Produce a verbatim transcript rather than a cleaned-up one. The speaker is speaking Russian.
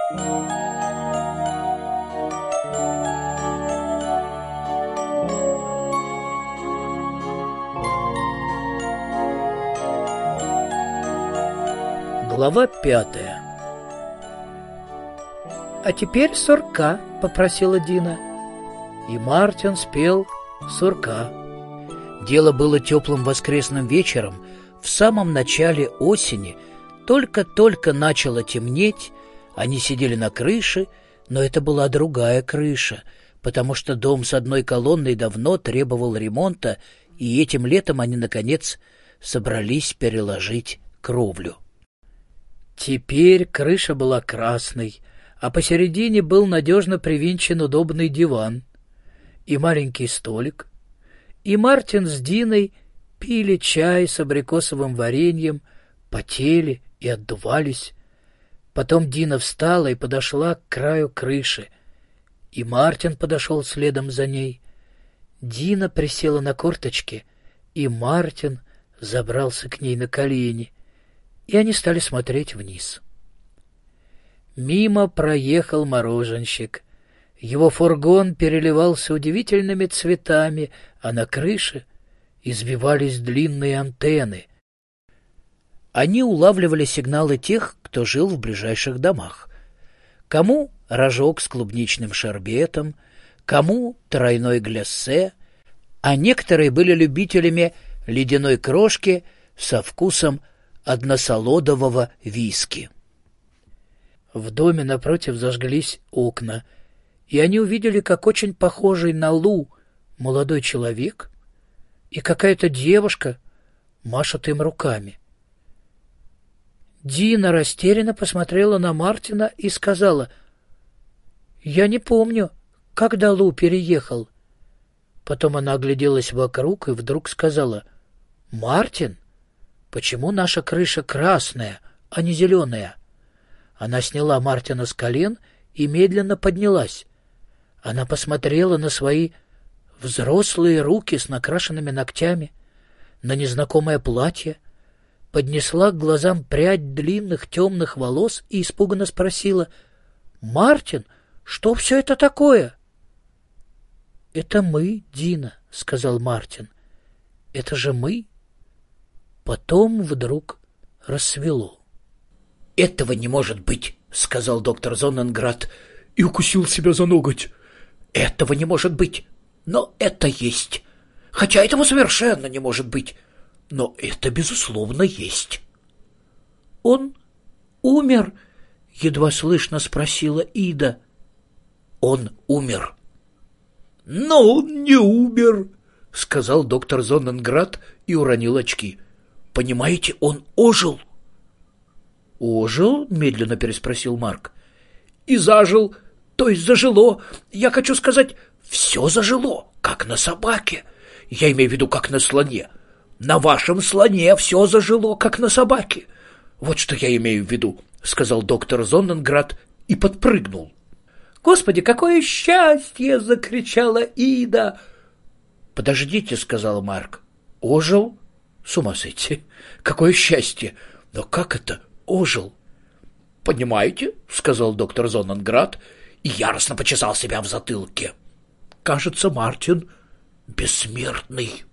Глава пятая. «А теперь сурка», — попросила Дина. И Мартин спел сурка. Дело было теплым воскресным вечером, в самом начале осени. Только-только начало темнеть, они сидели на крыше, но это была другая крыша, потому что дом с одной колонной давно требовал ремонта, и этим летом они, наконец, собрались переложить кровлю. Теперь крыша была красной, а посередине был надежно привинчен удобный диван и маленький столик, и Мартин с Диной пили чай с абрикосовым вареньем, потели и отдувались. Потом Дина встала и подошла к краю крыши, и Мартин подошел следом за ней. Дина присела на корточки, и Мартин забрался к ней на колени, и они стали смотреть вниз. Мимо проехал мороженщик. Его фургон переливался удивительными цветами, а на крыше извивались длинные антенны. Они улавливали сигналы тех, кто жил в ближайших домах. Кому рожок с клубничным шербетом, кому тройной гляссе, а некоторые были любителями ледяной крошки со вкусом односолодового виски. В доме напротив зажглись окна, и они увидели, как очень похожий на Лу молодой человек и какая-то девушка машут им руками. Дина растерянно посмотрела на Мартина и сказала: «Я не помню, когда Лу переехал». Потом она огляделась вокруг и вдруг сказала: «Мартин, почему наша крыша красная, а не зеленая?» Она сняла Мартина с колен и медленно поднялась. Она посмотрела на свои взрослые руки с накрашенными ногтями, на незнакомое платье, поднесла к глазам прядь длинных темных волос и испуганно спросила: «Мартин, что все это такое?» «Это мы, Дина», — сказал Мартин. «Это же мы». Потом вдруг рассвело. «Этого не может быть», — сказал доктор Зонненград и укусил себя за ноготь. «Этого не может быть, но это есть. Хотя этого совершенно не может быть, но это, безусловно, есть». «Он умер?» — едва слышно спросила Ида. «Он умер». «Но он не умер», — сказал доктор Зонненград и уронил очки. «Понимаете, он ожил». «Ожил?» — медленно переспросил Марк. «И зажил, то есть зажило. Я хочу сказать, все зажило, как на собаке. Я имею в виду, как на слоне. На вашем слоне все зажило, как на собаке. Вот что я имею в виду», — сказал доктор Зонненград и подпрыгнул. «Господи, какое счастье!» — закричала Ида. «Подождите», — сказал Марк. «Ожил? С ума сойти! Какое счастье! Но как это ожил?» «Понимаете?» — сказал доктор Зонненград и яростно почесал себя в затылке. «Кажется, Мартин бессмертный».